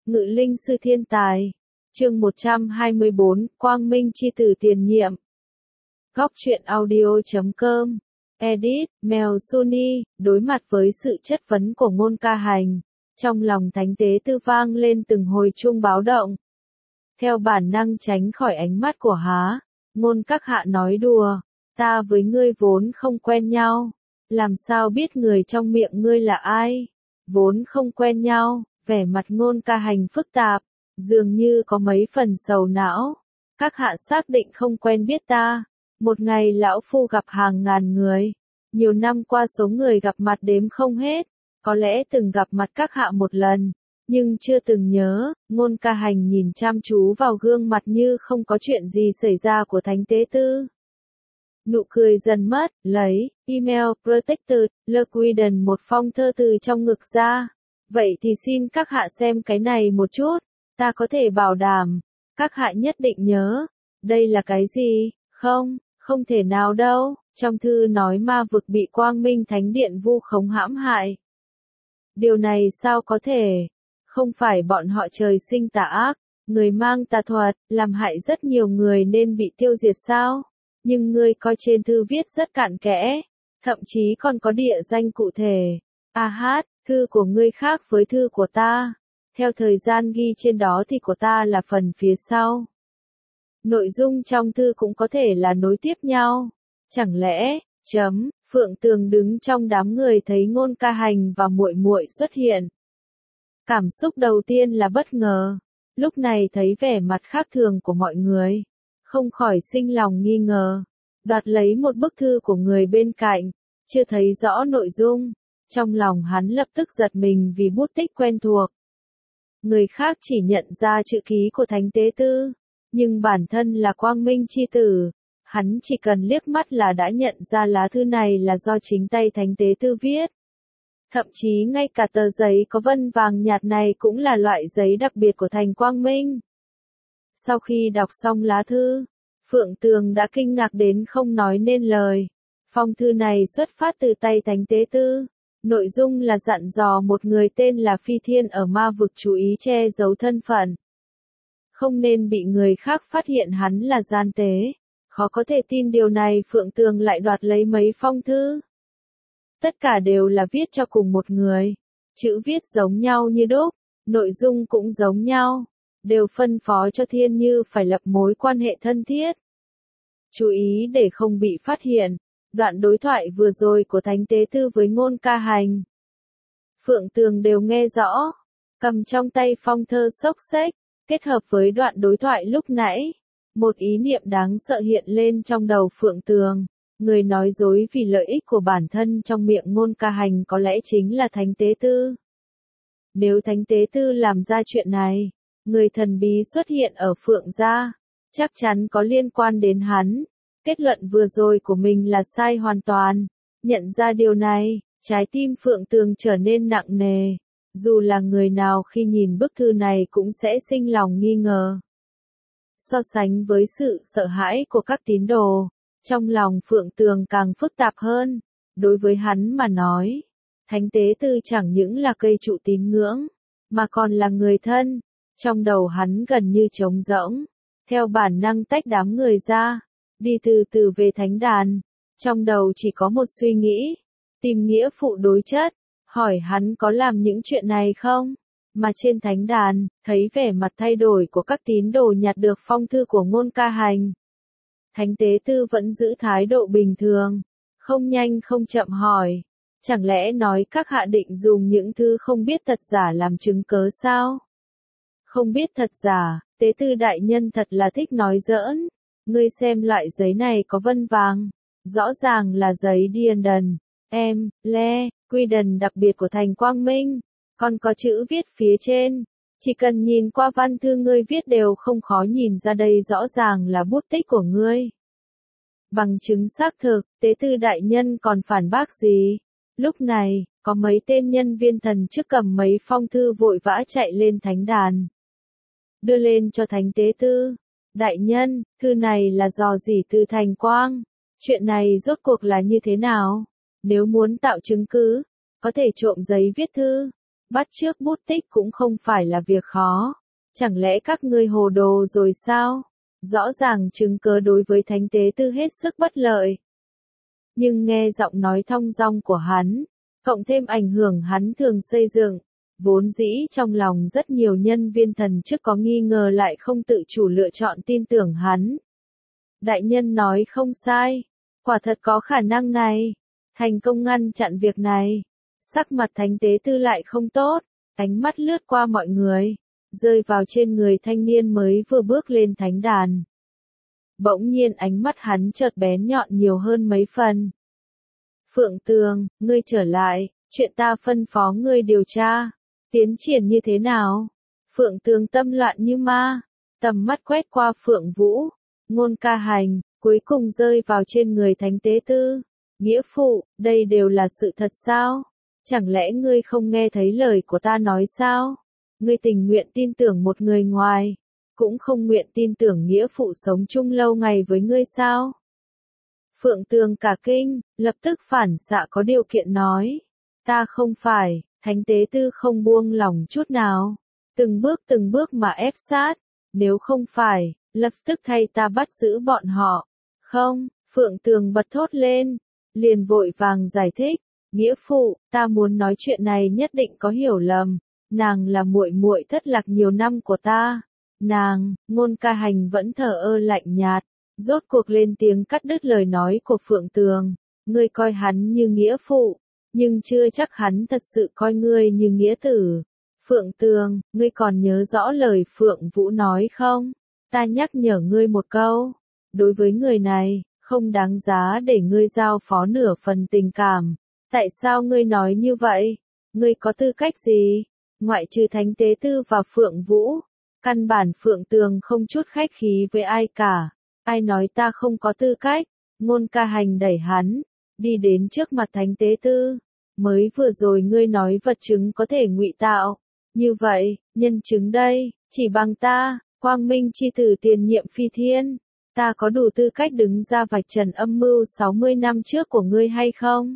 Ngự linh sư thiên tài. Chương 124, Quang Minh chi tử tiền nhiệm. Góc truyện audio.com. Edit, Mèo Suni, đối mặt với sự chất vấn của Ngôn Ca Hành, trong lòng Thánh Tế Tư vang lên từng hồi chuông báo động. Theo bản năng tránh khỏi ánh mắt của Há, Ngôn Các Hạ nói đùa, ta với ngươi vốn không quen nhau, làm sao biết người trong miệng ngươi là ai? Vốn không quen nhau, vẻ mặt Ngôn Ca Hành phức tạp, dường như có mấy phần sầu não. Các hạ xác định không quen biết ta. Một ngày lão phu gặp hàng ngàn người, nhiều năm qua số người gặp mặt đếm không hết, có lẽ từng gặp mặt các hạ một lần, nhưng chưa từng nhớ. Ngôn Ca Hành nhìn chăm chú vào gương mặt như không có chuyện gì xảy ra của Thánh Tế Tư. Nụ cười dần mất, lấy email Protected, Liquidation một phong thơ từ trong ngực ra. Vậy thì xin các hạ xem cái này một chút, ta có thể bảo đảm, các hạ nhất định nhớ. Đây là cái gì? Không thể nào đâu. Trong thư nói ma vực bị Quang Minh Thánh Điện vu khống hãm hại. Điều này sao có thể? Không phải bọn họ trời sinh tà ác, người mang tà thuật, làm hại rất nhiều người nên bị tiêu diệt sao? Nhưng ngươi coi trên thư viết rất cặn kẽ, thậm chí còn có địa danh cụ thể. Thư của ngươi khác với thư của ta. Theo thời gian ghi trên đó thì của ta là phần phía sau. Nội dung trong thư cũng có thể là nối tiếp nhau. Chẳng lẽ, Phượng Tường đứng trong đám người thấy Ngôn Ca Hành và muội muội xuất hiện. Cảm xúc đầu tiên là bất ngờ, lúc này thấy vẻ mặt khác thường của mọi người, không khỏi sinh lòng nghi ngờ, đoạt lấy một bức thư của người bên cạnh, chưa thấy rõ nội dung, trong lòng hắn lập tức giật mình vì bút tích quen thuộc. Người khác chỉ nhận ra chữ ký của Thánh Tế Tư, nhưng bản thân là Quang Minh chi tử, hắn chỉ cần liếc mắt là đã nhận ra lá thư này là do chính tay Thánh Tế Tư viết. Thậm chí ngay cả tờ giấy có vân vàng nhạt này cũng là loại giấy đặc biệt của Thành Quang Minh. Sau khi đọc xong lá thư, Phượng Tường đã kinh ngạc đến không nói nên lời. Phong thư này xuất phát từ tay Thánh Tế Tư. Nội dung là dặn dò một người tên là Phi Thiên ở ma vực chú ý che giấu thân phận. Không nên bị người khác phát hiện hắn là gian tế. Khó có thể tin điều này Phượng Tường lại đoạt lấy mấy phong thư. Tất cả đều là viết cho cùng một người. Chữ viết giống nhau như đúc, nội dung cũng giống nhau. Đều phân phó cho Thiên Như phải lập mối quan hệ thân thiết. Chú ý để không bị phát hiện. Đoạn đối thoại vừa rồi của Thánh Tế Tư với Ngôn Ca Hành, Phượng Tường đều nghe rõ, cầm trong tay phong thơ xốc xếch, kết hợp với đoạn đối thoại lúc nãy, một ý niệm đáng sợ hiện lên trong đầu Phượng Tường. Người nói dối vì lợi ích của bản thân trong miệng Ngôn Ca Hành có lẽ chính là Thánh Tế Tư. Nếu Thánh Tế Tư làm ra chuyện này, người thần bí xuất hiện ở Phượng gia, chắc chắn có liên quan đến hắn. Kết luận vừa rồi của mình là sai hoàn toàn. Nhận ra điều này, trái tim Phượng Tường trở nên nặng nề. Dù là người nào khi nhìn bức thư này cũng sẽ sinh lòng nghi ngờ. So sánh với sự sợ hãi của các tín đồ, trong lòng Phượng Tường càng phức tạp hơn. Đối với hắn mà nói, Thánh Tế Tư chẳng những là cây trụ tín ngưỡng, mà còn là người thân. Trong đầu hắn gần như trống rỗng, theo bản năng tách đám người ra. Đi từ từ về thánh đàn, trong đầu chỉ có một suy nghĩ, tìm nghĩa phụ đối chất, hỏi hắn có làm những chuyện này không? Mà trên thánh đàn, thấy vẻ mặt thay đổi của các tín đồ nhặt được phong thư của Ngôn Ca Hành. Thánh Tế Tư vẫn giữ thái độ bình thường, không nhanh không chậm hỏi, chẳng lẽ nói các hạ định dùng những thư không biết thật giả làm chứng cớ sao? Không biết thật giả, Tế Tư đại nhân thật là thích nói giỡn. Ngươi xem loại giấy này có vân vàng, rõ ràng là giấy Điền quy đần đặc biệt của Thành Quang Minh, còn có chữ viết phía trên, chỉ cần nhìn qua văn thư ngươi viết đều không khó nhìn ra đây rõ ràng là bút tích của ngươi. Bằng chứng xác thực, Tế Tư đại nhân còn phản bác gì? Lúc này, có mấy tên nhân viên thần chức cầm mấy phong thư vội vã chạy lên thánh đàn, đưa lên cho Thánh Tế Tư. Đại nhân, thư này là dò dỉ từ Thành Quang. Chuyện này rốt cuộc là như thế nào? Nếu muốn tạo chứng cứ, có thể trộm giấy viết thư, Bắt chước bút tích cũng không phải là việc khó. Chẳng lẽ các ngươi hồ đồ rồi sao? Rõ ràng chứng cớ đối với Thánh Tế Tư hết sức bất lợi. Nhưng nghe giọng nói thong dong của hắn, cộng thêm ảnh hưởng hắn thường xây dựng, vốn dĩ trong lòng rất nhiều nhân viên thần chức có nghi ngờ lại không tự chủ lựa chọn tin tưởng hắn. Đại nhân nói không sai, quả thật có khả năng này, thành công ngăn chặn việc này. Sắc mặt Thánh Tế Tư lại không tốt, ánh mắt lướt qua mọi người, rơi vào trên người thanh niên mới vừa bước lên thánh đàn. Bỗng nhiên ánh mắt hắn chợt bén nhọn nhiều hơn mấy phần. Phượng Tường, ngươi trở lại, chuyện ta phân phó ngươi điều tra, tiến triển như thế nào? Phượng Tường tâm loạn như ma, tầm mắt quét qua Phượng Vũ, Ngôn Ca Hành, cuối cùng rơi vào trên người Thánh Tế Tư. Nghĩa phụ, đây đều là sự thật sao? Chẳng lẽ ngươi không nghe thấy lời của ta nói sao? Ngươi tình nguyện tin tưởng một người ngoài, cũng không nguyện tin tưởng nghĩa phụ sống chung lâu ngày với ngươi sao? Phượng Tường cả kinh, lập tức phản xạ có điều kiện nói. Ta không phải. Thánh Tế Tư không buông lòng chút nào. Từng bước mà ép sát. Nếu không phải, lập tức thay ta bắt giữ bọn họ. Không, Phượng Tường bật thốt lên. Liền vội vàng giải thích. Nghĩa phụ, ta muốn nói chuyện này nhất định có hiểu lầm. Nàng là muội muội thất lạc nhiều năm của ta. Nàng, Ngôn Ca Hành vẫn thờ ơ lạnh nhạt. Rốt cuộc lên tiếng cắt đứt lời nói của Phượng Tường. Ngươi coi hắn như nghĩa phụ, nhưng chưa chắc hắn thật sự coi ngươi như nghĩa tử. Phượng Tường, ngươi còn nhớ rõ lời Phượng Vũ nói không? Ta nhắc nhở ngươi một câu. Đối với người này, không đáng giá để ngươi giao phó nửa phần tình cảm. Tại sao ngươi nói như vậy? Ngươi có tư cách gì? Ngoại trừ Thánh Tế Tư và Phượng Vũ, căn bản Phượng Tường không chút khách khí với ai cả. Ai nói ta không có tư cách? Ngôn Ca Hành đẩy hắn, đi đến trước mặt Thánh Tế Tư. Mới vừa rồi ngươi nói vật chứng có thể ngụy tạo. Như vậy, nhân chứng đây, chỉ bằng ta, Quang Minh chi tử tiền nhiệm Phi Thiên. Ta có đủ tư cách đứng ra vạch trần âm mưu 60 năm trước của ngươi hay không?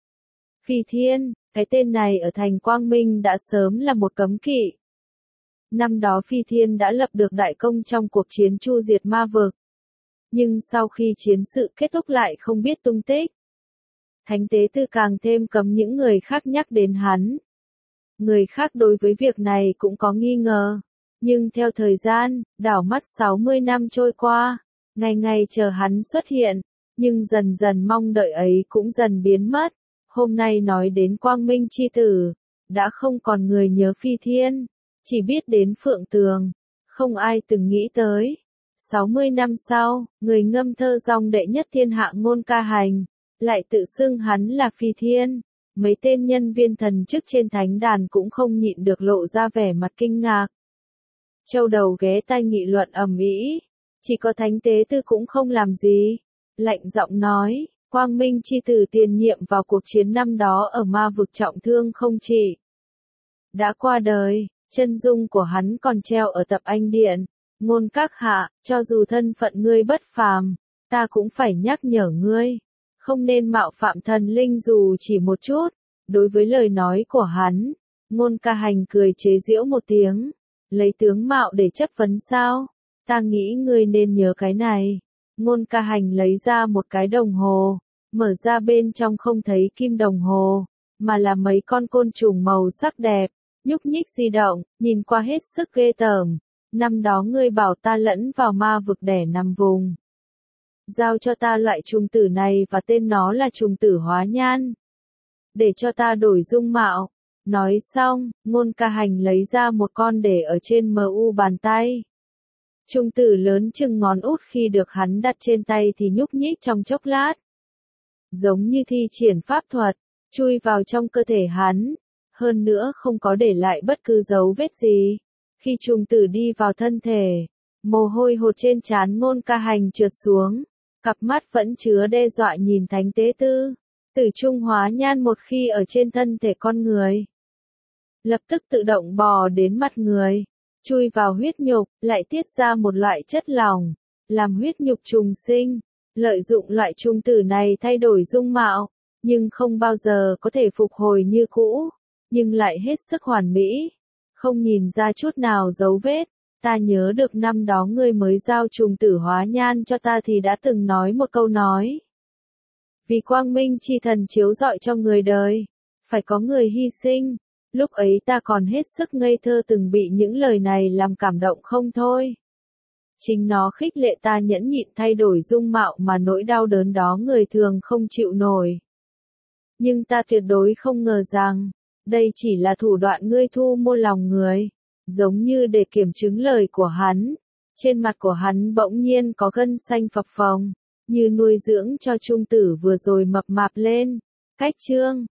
Phi Thiên, cái tên này ở thành Quang Minh đã sớm là một cấm kỵ. Năm đó Phi Thiên đã lập được đại công trong cuộc chiến chu diệt ma vực. Nhưng sau khi chiến sự kết thúc lại không biết tung tích. Thánh Tế Tư càng thêm cấm những người khác nhắc đến hắn. Người khác đối với việc này cũng có nghi ngờ. Nhưng theo thời gian, đảo mắt 60 năm trôi qua, ngày ngày chờ hắn xuất hiện, nhưng dần dần mong đợi ấy cũng dần biến mất. Hôm nay nói đến Quang Minh chi tử, đã không còn người nhớ Phi Thiên, chỉ biết đến Phượng Tường, không ai từng nghĩ tới. 60 năm sau, người ngâm thơ dòng đệ nhất thiên hạ Ngôn Ca Hành, lại tự xưng hắn là Phi Thiên. Mấy tên nhân viên thần chức trên thánh đàn cũng không nhịn được lộ ra vẻ mặt kinh ngạc. Châu đầu ghé tai nghị luận ầm ĩ, chỉ có Thánh Tế Tư cũng không làm gì. Lạnh giọng nói, Quang Minh chi tử tiền nhiệm vào cuộc chiến năm đó ở ma vực trọng thương không trị. Đã qua đời, chân dung của hắn còn treo ở tập anh điện. Ngôn các hạ, cho dù thân phận ngươi bất phàm, ta cũng phải nhắc nhở ngươi. Không nên mạo phạm thần linh dù chỉ một chút. Đối với lời nói của hắn, Ngôn Ca Hành cười chế giễu một tiếng. Lấy tướng mạo để chất vấn sao? Ta nghĩ ngươi nên nhớ cái này. Ngôn Ca Hành lấy ra một cái đồng hồ, mở ra bên trong không thấy kim đồng hồ, mà là mấy con côn trùng màu sắc đẹp, nhúc nhích di động, nhìn qua hết sức ghê tởm. Năm đó ngươi bảo ta lẫn vào ma vực đẻ nằm vùng. Giao cho ta loại trùng tử này và tên nó là trùng tử hóa nhan. Để cho ta đổi dung mạo. Nói xong, Ngôn Ca Hành lấy ra một con để ở trên mu bàn tay. Trùng tử lớn chừng ngón út khi được hắn đặt trên tay thì nhúc nhích trong chốc lát. Giống như thi triển pháp thuật, chui vào trong cơ thể hắn. Hơn nữa không có để lại bất cứ dấu vết gì. Khi trùng tử đi vào thân thể, mồ hôi hột trên trán Ngôn Ca Hành trượt xuống. Cặp mắt vẫn chứa đe dọa nhìn Thánh Tế Tư. Tử trung hóa nhan một khi ở trên thân thể con người, lập tức tự động bò đến mặt người, chui vào huyết nhục, lại tiết ra một loại chất lỏng, làm huyết nhục trùng sinh. Lợi dụng loại trùng tử này thay đổi dung mạo, nhưng không bao giờ có thể phục hồi như cũ. nhưng lại hết sức hoàn mỹ, không nhìn ra chút nào dấu vết. Ta nhớ được năm đó ngươi mới giao trùng tử hóa nhan cho ta thì đã từng nói một câu nói. Vì quang minh chi thần chiếu rọi cho người đời, phải có người hy sinh. Lúc ấy ta còn hết sức ngây thơ từng bị những lời này làm cảm động không thôi. Chính nó khích lệ ta nhẫn nhịn thay đổi dung mạo mà nỗi đau đớn đó người thường không chịu nổi. Nhưng ta tuyệt đối không ngờ rằng, đây chỉ là thủ đoạn ngươi thu mua lòng người. Giống như để kiểm chứng lời của hắn, trên mặt của hắn bỗng nhiên có gân xanh phập phồng, như nuôi dưỡng cho trung tử vừa rồi mập mạp lên. Cách chương